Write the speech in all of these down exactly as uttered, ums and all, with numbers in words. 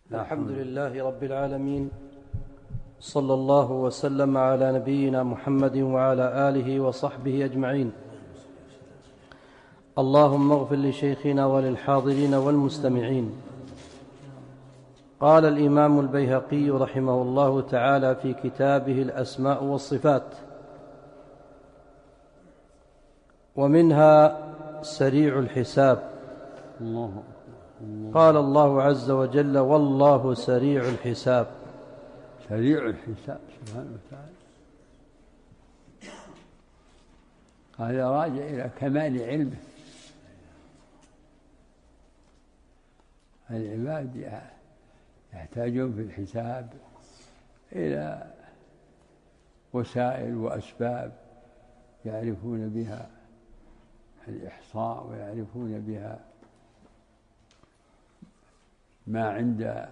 الحمد لله رب العالمين، صلى الله وسلم على نبينا محمد وعلى آله وصحبه أجمعين. اللهم اغفر لشيخنا وللحاضرين والمستمعين. قال الإمام البيهقي رحمه الله تعالى في كتابه الأسماء والصفات: ومنها سريع الحساب. الله الله. قال الله عز وجل: والله سريع الحساب. سريع الحساب سبحانه وتعالى، هذا راجع إلى كمال علمه. العباد يحتاجون في الحساب إلى وسائل وأسباب يعرفون بها الإحصاء، ويعرفون بها ما عند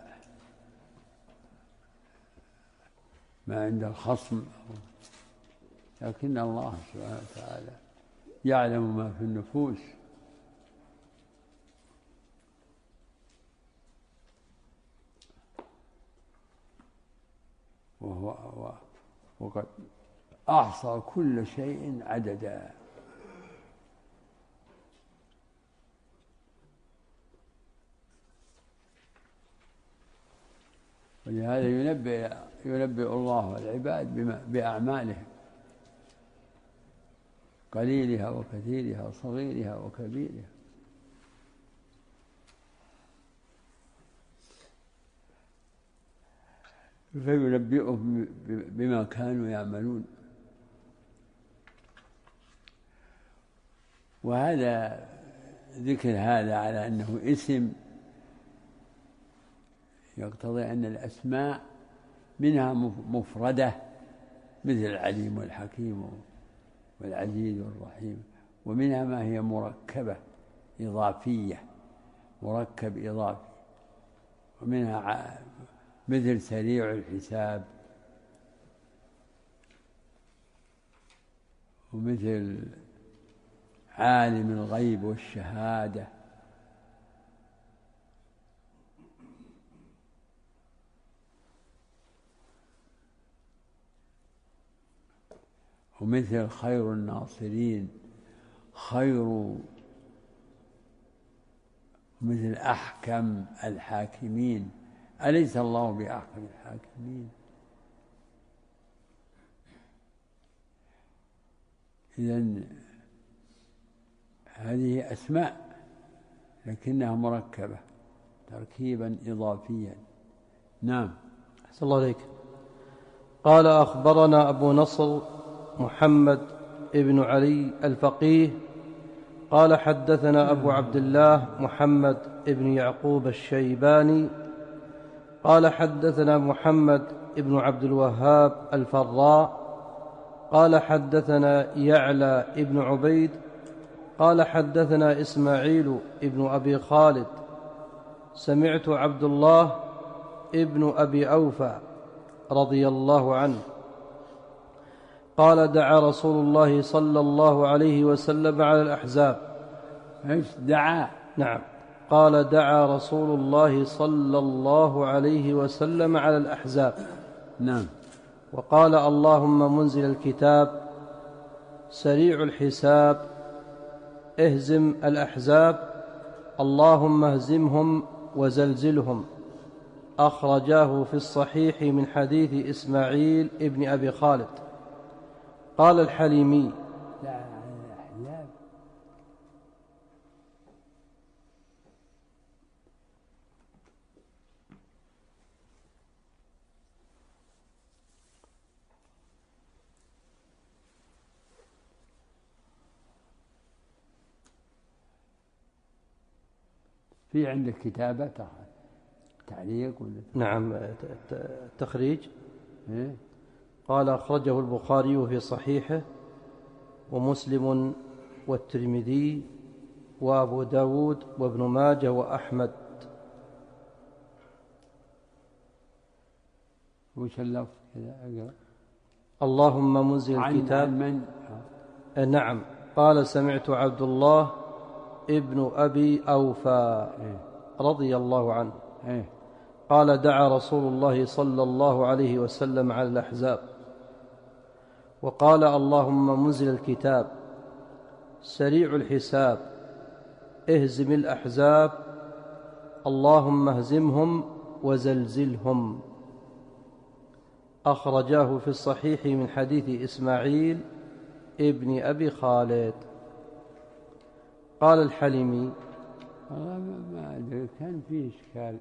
ما عند الخصم، لكن الله سبحانه وتعالى يعلم ما في النفوس، وهو وقد أحصى كل شيء عددا. ولهذا ينبئ ينبئ الله العباد بأعمالهم، قليلها وكثيرها، صغيرها وكبيرها. فينبئهم بما كانوا يعملون. وهذا ذكر هذا على أنه اسم يقتضي أن الأسماء منها مفردة مثل العليم والحكيم والعزيز والرحيم، ومنها ما هي مركبة إضافية، مركب إضافي، ومنها مثل سريع الحساب، ومثل عالم الغيب والشهادة، ومثل خير الناصرين، خير، مثل أحكم الحاكمين. أليس الله بأحكم الحاكمين؟ إذن هذه أسماء لكنها مركبة تركيبا إضافيا. نعم. أحسن الله عليك. قال: أخبرنا أبو نصر محمد ابن علي الفقيه قال: حدثنا أبو عبد الله محمد ابن يعقوب الشيباني قال: حدثنا محمد ابن عبد الوهاب الفراء قال: حدثنا يعلى ابن عبيد قال: حدثنا إسماعيل ابن أبي خالد سمعت عبد الله ابن أبي أوفى رضي الله عنه قال: دعا رسول الله صلى الله عليه وسلم على الأحزاب. ايش دعا؟ نعم. قال: دعا رسول الله صلى الله عليه وسلم على الأحزاب. نعم. وقال: اللهم منزل الكتاب، سريع الحساب، اهزم الأحزاب، اللهم اهزمهم وزلزلهم. أخرجاه في الصحيح من حديث إسماعيل ابن أبي خالد. قال الحليمي: في عندك كتابة تعليق ولا؟ نعم، التخريج. إيه؟ قال: أخرجه البخاري في صحيحه، ومسلم والترمذي وأبو داود وابن ماجه وأحمد. وش اللفظ كذا؟ اللهم منزل الكتاب. من؟ نعم. قال: سمعت عبد الله ابن أبي أوفى رضي الله عنه قال دعا رسول الله صلى الله عليه وسلم على الأحزاب وقال اللهم منزل الكتاب سريع الحساب اهزم الأحزاب اللهم اهزمهم وزلزلهم. أخرجاه في الصحيح من حديث إسماعيل ابن أبي خالد. قال الحليمي والله ما أدري كان فيه إشكال.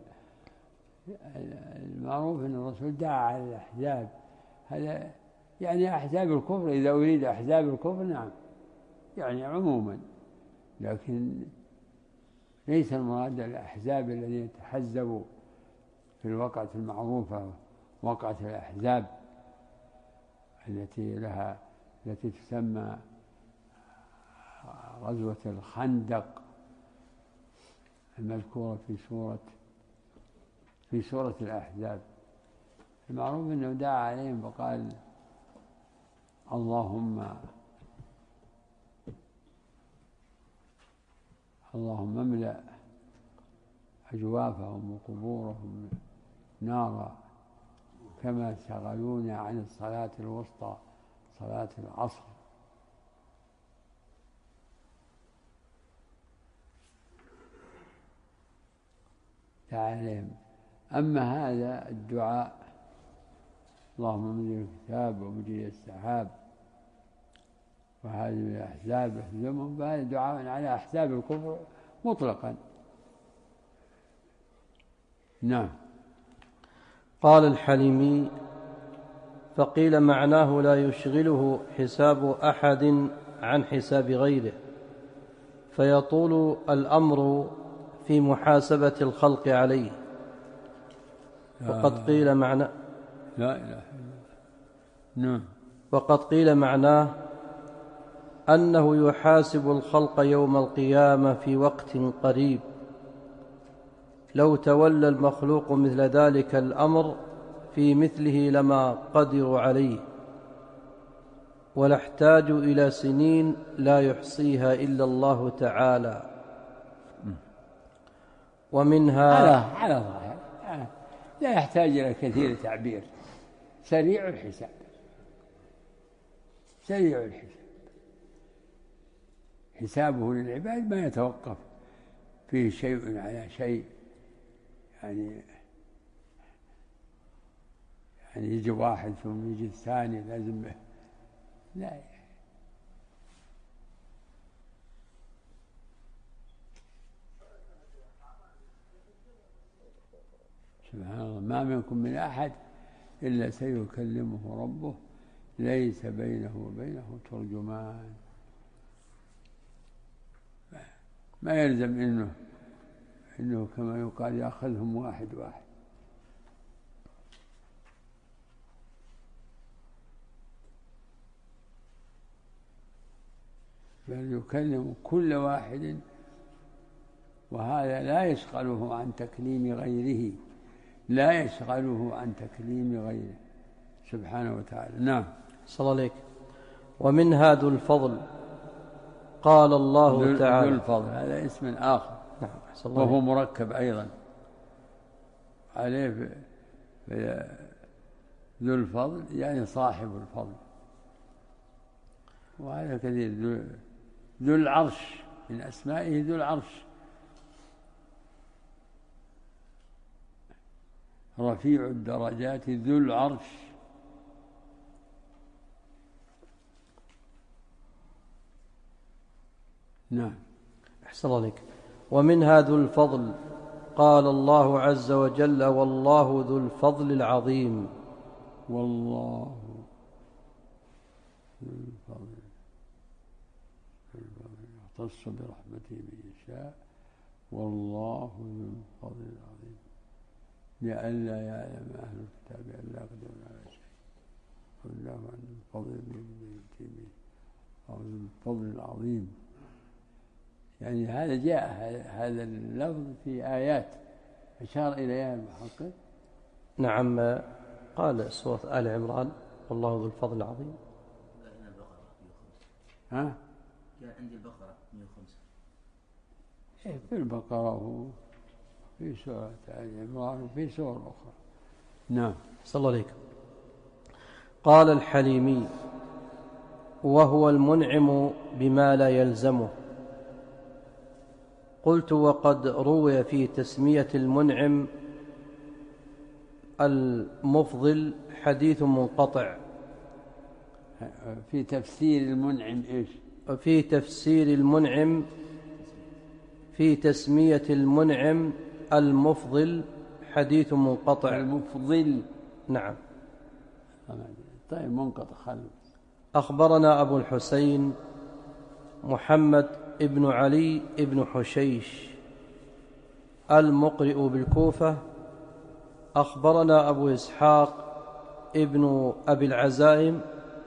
المعروف أن الرسول دعا على الأحزاب، هذا يعني أحزاب الكفر، إذا أريد أحزاب الكفر نعم يعني عموما، لكن ليس المراد الأحزاب الذين يتحزبوا في الوقعة المعروفة، وقعة الأحزاب التي لها التي تسمى غزوة الخندق المذكورة في سورة في سورة الأحزاب. المعروف أنه دعا عليهم فقال اللهم اللهم املأ أجوافهم وقبورهم نارا كما شغلونا عن الصلاة الوسطى صلاة العصر. تعاليم. أما هذا الدعاء اللهم منزل الكتاب ومجري السحاب وهذه الأحزاب اهزمهم، فهذا دعاء على أحزاب الكفر مطلقا. نعم. قال الحليمي فقيل معناه لا يشغله حساب أحد عن حساب غيره فيطول الأمر في محاسبة الخلق عليه. وقد قيل معناه لا إله إلا نعم. وقد قيل معناه أنه يحاسب الخلق يوم القيامة في وقت قريب، لو تولى المخلوق مثل ذلك الأمر في مثله لما قدروا عليه، ولاحتاجوا إلى سنين لا يحصيها إلا الله تعالى. ومنها على على ظاهر لا يحتاج إلى كثير تعبير، سريع الحساب، سريع الحساب، حسابه للعباد ما يتوقف فيه شيء على شيء، يعني يعني يجي واحد ثم يجي الثاني لازم به. لا سبحان الله، ما منكم من أحد إلا سيكلمه ربه ليس بينه وبينه ترجمان. ما يلزم إنه إنه كما يقال يأخذهم واحد واحد، بل يكلم كل واحد، وهذا لا يشغله عن تكليم غيره، لا يشغله عن تكليم غيره سبحانه وتعالى. نعم. صلى الله عليك. ومنها ذو الفضل قال الله تعالى. ذو الفضل هذا اسم آخر، نعم. وهو مركب أيضا عليه ذو الفضل يعني صاحب الفضل، وهذا كثير. ذو العرش من أسمائه ذو العرش، رفيع الدرجات ذو العرش. نعم. أحسن الله عليك. ومنها ذو الفضل قال الله عز وجل والله ذو الفضل العظيم. والله ذو الفضل يختص برحمته من يشاء، والله ذو الفضل العظيم، لئلا يعلم أهل الكتاب أن لا يقدرون على شيء، والله عن الفضل من يؤتي به، أو ذو الفضل العظيم. يعني هذا جاء هذا اللفظ في آيات أشار إليها المحقق. نعم. قال سورة آل عمران والله ذو الفضل العظيم. ها؟ جاء عندي البقرة مئة وخمسة. إيه في البقرة هو في سورة آل عمران وفي سورة أخرى. نعم. صلى الله عليك. قال الحليمي: وهو المنعم بما لا يلزمه. قلت: وقد روي في تسمية المنعم المفضل حديث منقطع. في تفسير المنعم إيش؟ في تفسير المنعم في تسمية المنعم المفضل حديث منقطع. المفضل. نعم. طيب منقطع خلو. أخبرنا أبو الحسين محمد ابن علي ابن حشيش المقرئ بالكوفة. أخبرنا أبو إسحاق ابن أبي العزائم.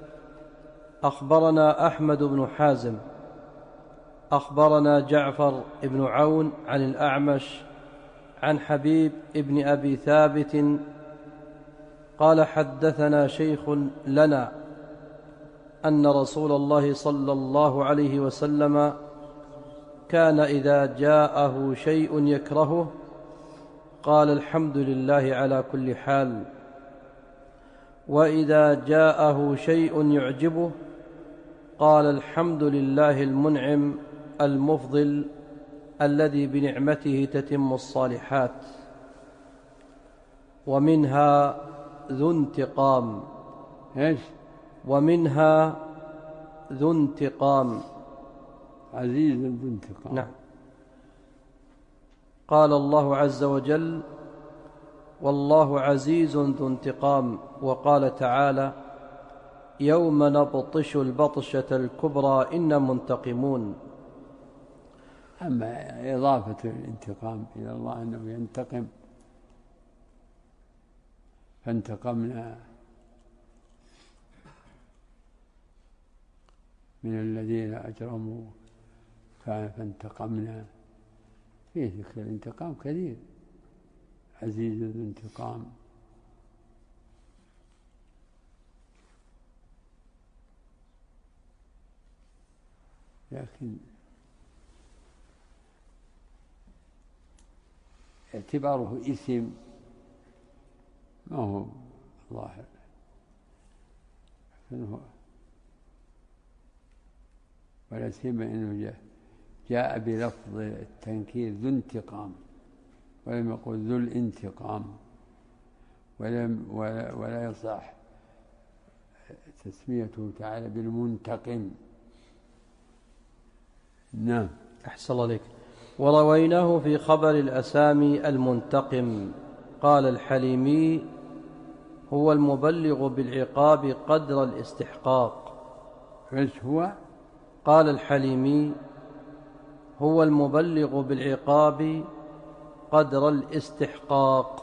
أخبرنا أحمد بن حازم. أخبرنا جعفر بن عون عن الأعمش عن حبيب ابن أبي ثابت قال: حدثنا شيخ لنا أن رسول الله صلى الله عليه وسلم كان إذا جاءه شيء يكرهه قال: الحمد لله على كل حال. وإذا جاءه شيء يعجبه قال: الحمد لله المنعم المفضل الذي بنعمته تتم الصالحات. ومنها ذو انتقام. إيش؟ ومنها ذو انتقام. عزيز ذو انتقام. نعم. قال الله عز وجل: والله عزيز ذو انتقام. وقال تعالى: يوم نبطش البطشة الكبرى إنا منتقمون. أما إضافة الانتقام إلى الله أنه ينتقم، فانتقمنا من الذين أجرموا فانتقمنا. فيه ذكر الانتقام كثير. عزيز ذو انتقام. لكن اعتباره اسم ما هو ظاهر، لكن ولا سيما انه جاء, جاء بلفظ التنكير ذو انتقام، ولم يقل ذو الانتقام، ولم ولا, ولا يصح تسميته تعالى بالمنتقم. نعم. أحسن الله عليك. ورويناه في خبر الأسامي المنتقم. قال الحليمي: هو المبلغ بالعقاب قدر الاستحقاق. ايش هو؟ قال الحليمي: هو المبلغ بالعقاب قدر الاستحقاق.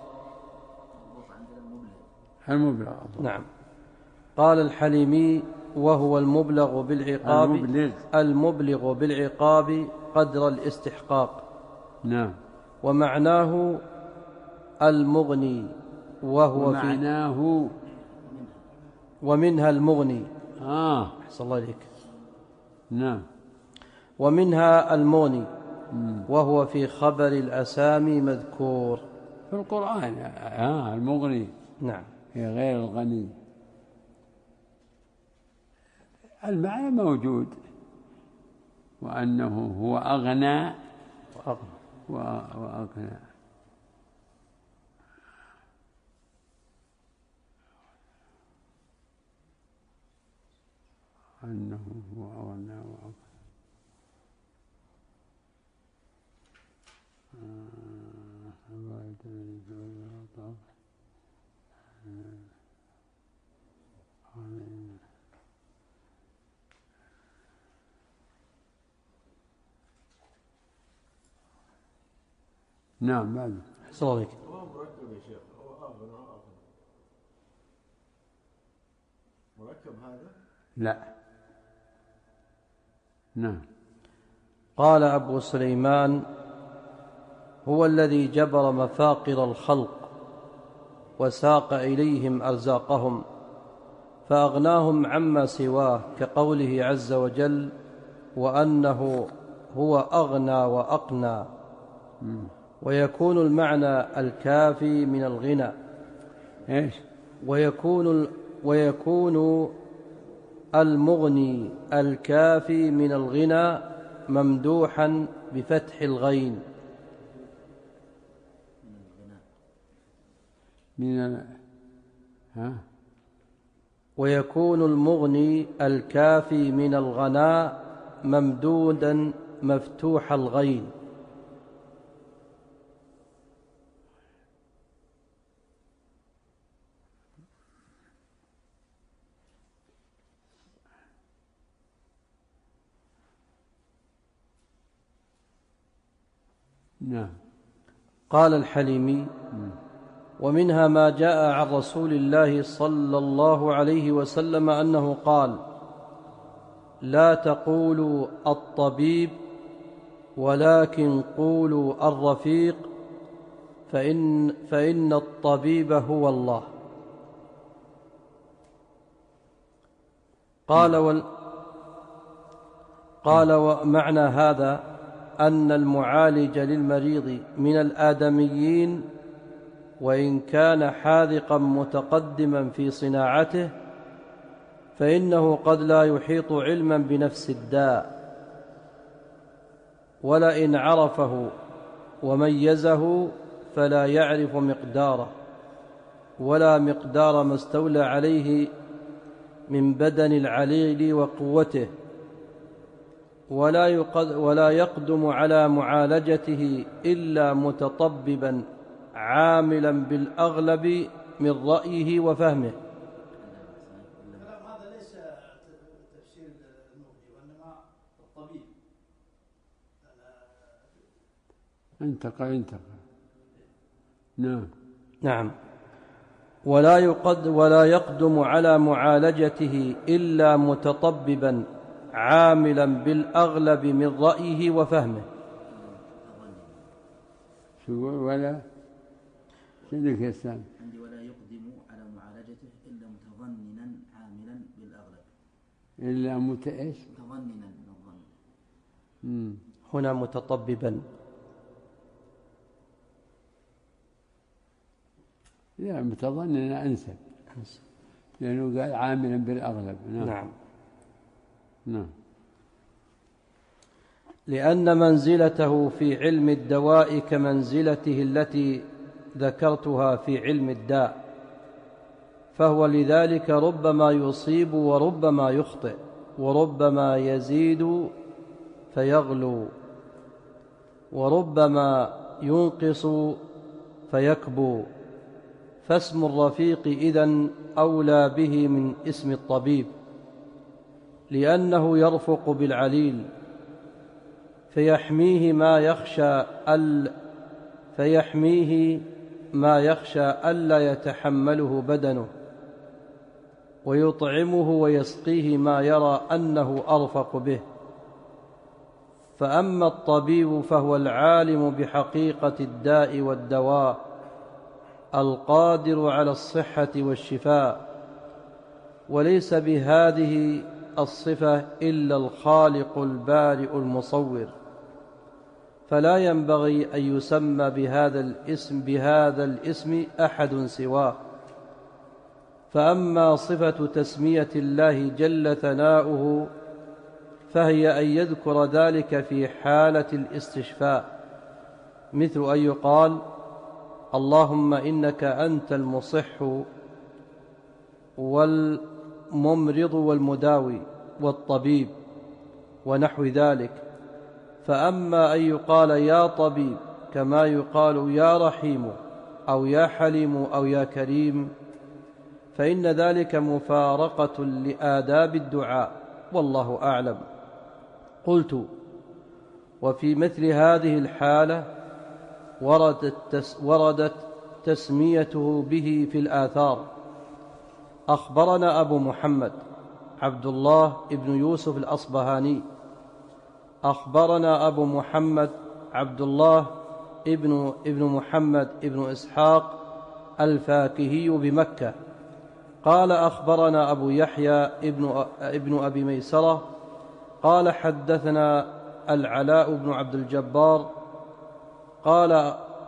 المبلغ. نعم. قال الحليمي: وهو المبلغ بالعقاب المبلغ, المبلغ بالعقاب قدر الاستحقاق. نعم. ومعناه المغني، وهو ومعناه في ومنها المغني. آه أحسن الله إليك. نعم. ومنها المغني، وهو في خبر الأسامي مذكور في القرآن. آه المغني. نعم. هي غير الغني. المعنى موجود، وأنه هو أغنى وأغنى. أنه هو أغنى وأغنى. نعم. بعد أحسن الله عليك. هو مركب يا شيخ، هو أغنى أغنى مركب هذا؟ لا. نعم. قال أبو سليمان: هو الذي جبر مفاقر الخلق وساق إليهم أرزاقهم فأغناهم عما سواه، كقوله عز وجل: وأنه هو أغنى وأقنى. ويكون المعنى الكافي من الغنى. إيش؟ ويكون ويكون المغني الكافي من الغنى ممدوحا بفتح الغين. من ال... ها؟ ويكون المغني الكافي من الغناء ممدودا مفتوح الغين. نعم. قال الحليمي: ومنها ما جاء عن رسول الله صلى الله عليه وسلم أنه قال: لا تقولوا الطبيب ولكن قولوا الرفيق، فإن, فإن الطبيب هو الله. قال وال قال ومعنى هذا أن المعالج للمريض من الآدميين وإن كان حاذقا متقدما في صناعته فإنه قد لا يحيط علما بنفس الداء، ولئن عرفه وميزه فلا يعرف مقداره ولا مقدار ما استولى عليه من بدن العليل وقوته، ولا, ولا يقدم على معالجته إلا متطببا عاملا بالأغلب من رأيه وفهمه. هذا ليس تفسير المغني وإنما الطبيب. انتقى انتقى نعم نعم. ولا يقد ولا يقدم على معالجته إلا متطببا عاملا بالأغلب من رأيه وفهمه. شو ولا شنك يا سام؟ عندي ولا يقدم على معالجته إلا متظننا عاملا بالأغلب. إلا مت إيش؟ متظننا من الظن. مم. هنا متطببا. لا متظننا أنسب، لأنه قال عاملا بالأغلب. نعم. نعم. نعم. لأن منزلته في علم الدواء كمنزلته التي ذكرتها في علم الداء، فهو لذلك ربما يصيب وربما يخطئ وربما يزيد فيغلو وربما ينقص فيكبو، فاسم الرفيق إذن أولى به من اسم الطبيب، لأنه يرفق بالعليل فيحميه ما يخشى ال فيحميه ما يخشى ألا يتحمله بدنه، ويطعمه ويسقيه ما يرى أنه أرفق به. فأما الطبيب فهو العالم بحقيقة الداء والدواء القادر على الصحة والشفاء، وليس بهذه الصفة إلا الخالق البارئ المصور، فلا ينبغي أن يسمى بهذا الاسم بهذا الاسم أحد سواه. فأما صفة تسمية الله جل ثناؤه فهي أن يذكر ذلك في حالة الاستشفاء، مثل أن يقال: اللهم إنك أنت المصح والممرض والمداوي والطبيب، ونحو ذلك. فأما أن يقال يا طبيب كما يقال يا رحيم أو يا حليم أو يا كريم، فإن ذلك مفارقة لآداب الدعاء، والله أعلم. قلت: وفي مثل هذه الحالة وردت, تس وردت تسميته به في الآثار. أخبرنا أبو محمد عبد الله ابن يوسف الأصبهاني، أخبرنا أبو محمد عبد الله ابن, ابن محمد ابن إسحاق الفاكهي بمكة، قال أخبرنا أبو يحيى ابن, ابن أبي ميسرة قال حدثنا العلاء بن عبد الجبار قال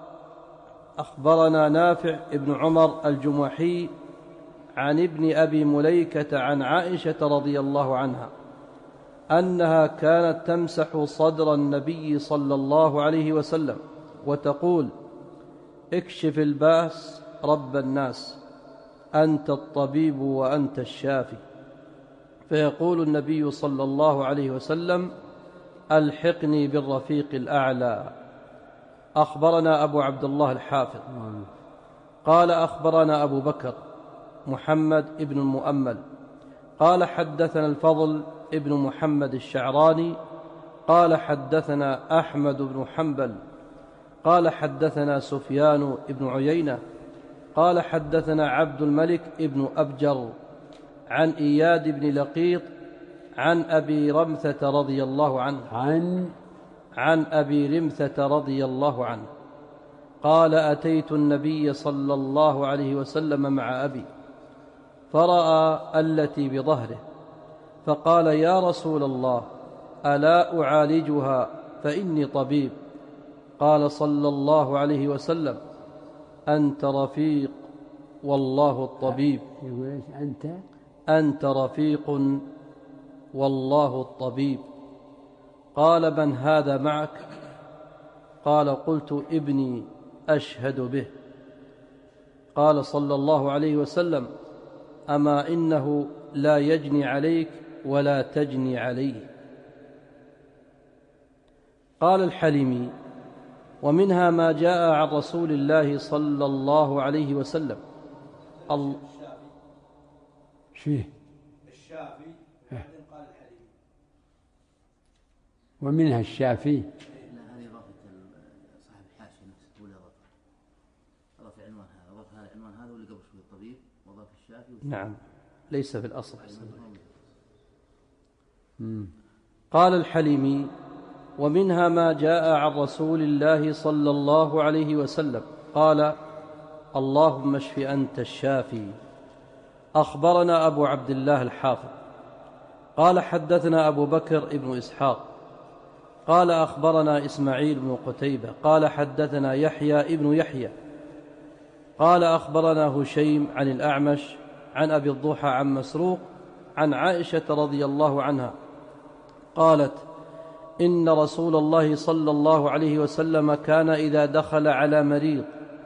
أخبرنا نافع ابن عمر الجمحي عن ابن أبي مليكة عن عائشة رضي الله عنها أنها كانت تمسح صدر النبي صلى الله عليه وسلم وتقول: اكشف الباس رب الناس، أنت الطبيب وأنت الشافي. فيقول النبي صلى الله عليه وسلم: ألحقني بالرفيق الأعلى. أخبرنا أبو عبد الله الحافظ قال أخبرنا أبو بكر محمد ابن المؤمل قال حدثنا الفضل ابن محمد الشعراني قال حدثنا أحمد بن حنبل قال حدثنا سفيان بن عيينة قال حدثنا عبد الملك ابن أبجر عن إياد بن لقيط عن أبي رمثة رضي الله عنه عن عن أبي رمثة رضي الله عنه قال: أتيت النبي صلى الله عليه وسلم مع أبي فرأى التي بظهره فقال: يا رسول الله، ألا أعالجها فإني طبيب؟ قال صلى الله عليه وسلم: أنت رفيق والله الطبيب. يقول إيش أنت؟ أنت رفيق والله الطبيب. قال: من هذا معك؟ قال: قلت: ابني أشهد به. قال صلى الله عليه وسلم: أما إنه لا يجني عليك ولا تجني عليه. قال الحليمي: ومنها ما جاء عن رسول الله صلى الله عليه وسلم ال... فيه الشافي بعدين قال الحليمي. ومنها الشافي. لا، هذه إضافة صاحب الحاشية نفسه ولا إضافة إضافة عنوان هذا إضافة هذا عنوان هذا واللي قبل شوي الطبيب وإضافة الشافي والشافي. نعم، ليس في الأصل. مم. قال الحليمي: ومنها ما جاء عن رسول الله صلى الله عليه وسلم قال: اللهم اشف أنت الشافي. أخبرنا أبو عبد الله الحافظ قال حدثنا أبو بكر ابن إسحاق قال أخبرنا إسماعيل بن قتيبة قال حدثنا يحيى ابن يحيى قال أخبرنا هشيم عن الأعمش عن أبي الضحى عن مسروق عن عائشة رضي الله عنها قالت: إن رسول الله صلى الله عليه وسلم كان إذا دخل على مريض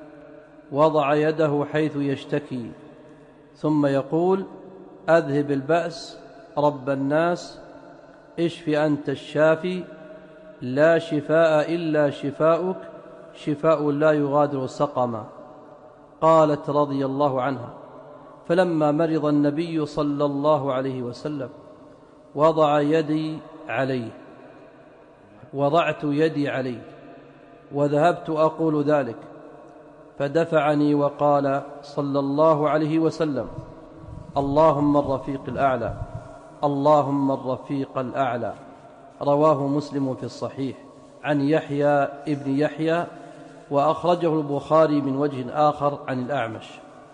وضع يده حيث يشتكي ثم يقول: أذهب البأس رب الناس، اشف أنت الشافي، لا شفاء إلا شفاؤك، شفاء لا يغادر سقما. قالت رضي الله عنها: فلما مرض النبي صلى الله عليه وسلم وضع يدي عليه وضعت يدي عليه وذهبت أقول ذلك فدفعني وقال صلى الله عليه وسلم: اللهم الرفيق الأعلى، اللهم الرفيق الأعلى. رواه مسلم في الصحيح عن يحيى ابن يحيى وأخرجه البخاري من وجه آخر عن الأعمش.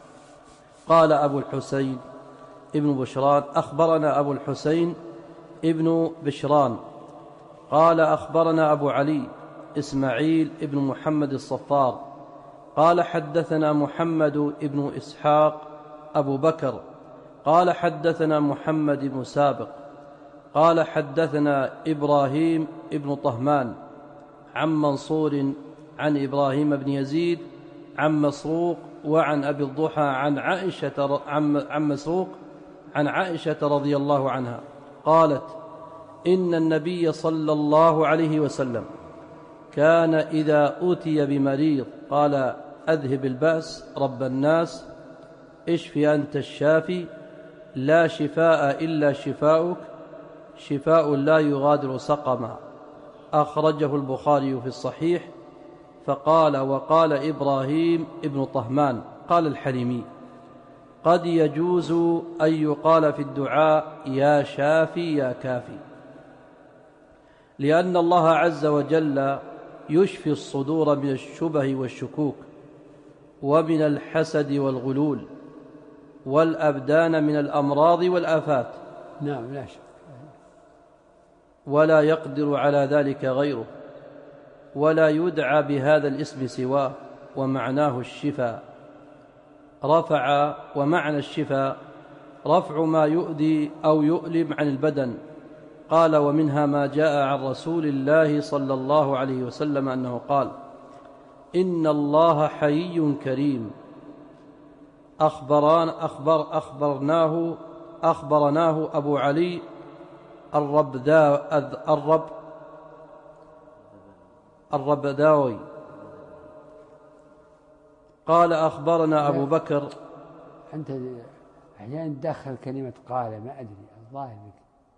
قال أبو الحسين ابن بشران: أخبرنا أبو الحسين ابن بشران قال أخبرنا أبو علي إسماعيل ابن محمد الصفار قال حدثنا محمد ابن إسحاق أبو بكر قال حدثنا محمد بن سابق قال حدثنا إبراهيم ابن طهمان عن منصور عن إبراهيم بن يزيد عن مسروق وعن أبي الضحى عن عائشة عن مسروق عن عائشة رضي الله عنها قالت: إن النبي صلى الله عليه وسلم كان إذا أوتي بمريض قال: أذهب البأس رب الناس، اشف أنت الشافي، لا شفاء إلا شفاؤك، شفاء لا يغادر سقما. أخرجه البخاري في الصحيح. فقال: وقال إبراهيم ابن طهمان. قال الحليمي: قد يجوز أن يقال في الدعاء يا شافي يا كافي، لأن الله عز وجل يشفي الصدور من الشبه والشكوك ومن الحسد والغلول والأبدان من الأمراض والآفات. نعم، لا شك. ولا يقدر على ذلك غيره، ولا يدعى بهذا الاسم سواه، ومعناه الشفاء. رفع ومعنى الشفاء رفع ما يؤذي أو يؤلم عن البدن. قال ومنها ما جاء عن رسول الله صلى الله عليه وسلم أنه قال إن الله حيي كريم. أخبران أخبر أخبرناه أخبرناه أبو علي الربدا الرب الربداوي قال أخبرنا أبو بكر. أنت أحيانا تدخل كلمة قال ما أدري الظاهر بك.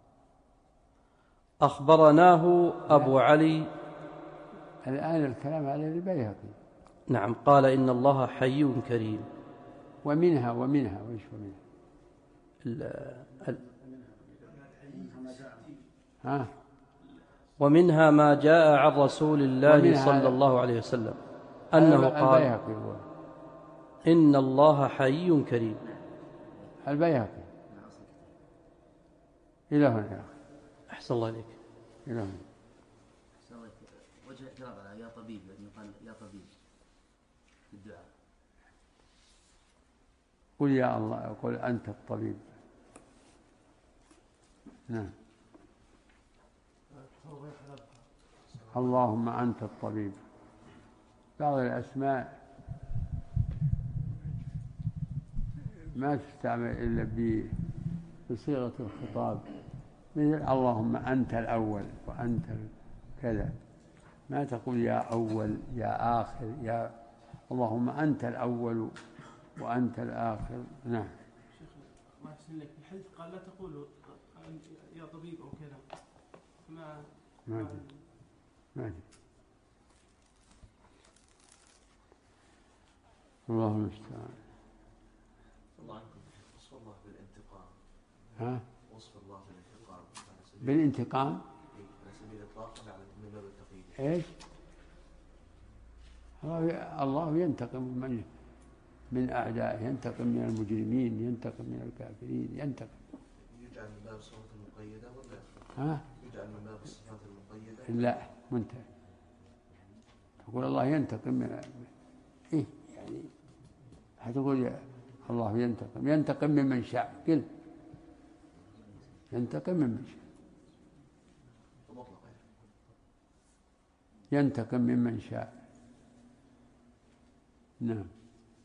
أخبرناه أبو علي. الآن الكلام على البيهقي. نعم. قال إن الله حي كريم. ومنها ومنها وإيش ومنها ال ال ها ومنها ما جاء عن رسول الله صلى الله عليه وسلم أنه قال إن الله حي كريم. البيهقي. إلى هنا. أحسن الله عليك. إلى هنا. وجه اعتراض على يا طبيب يعني يقال يا طبيب في الدعاء. قل يا الله قل أنت الطبيب. نعم. اللهم أنت الطبيب. بعض الأسماء ما تستعمل إلا بصيغة الخطاب مثل اللهم أنت الأول وأنت كذا. ما تقول يا أول يا آخر يا اللهم أنت الأول وأنت الآخر. نعم. شيخ ما أحسن لك الحديث قال لا تقولوا يا طبيب أو كذا. ما ما أدري ما أدري. الله المستعان. الله عنكم وصف الله بالانتقام. ها؟ وصف الله بالانتقام. بالانتقام؟ على سبيل الإطلاق ولا على من باب التقييد؟ إيش؟ الله ينتقم من من أعدائه، ينتقم من المجرمين، ينتقم من الكافرين، ينتقم. يجعل من باب الصفات المقيدة ولا؟ ها؟ يجعل من باب الصفات المقيدة؟ لا منتهي. تقول الله ينتقم من إيه يعني؟ هتقول يا الله ينتقم ينتقم ممن شاء كل ينتقم ممن شاء ينتقم ممن شاء. نعم.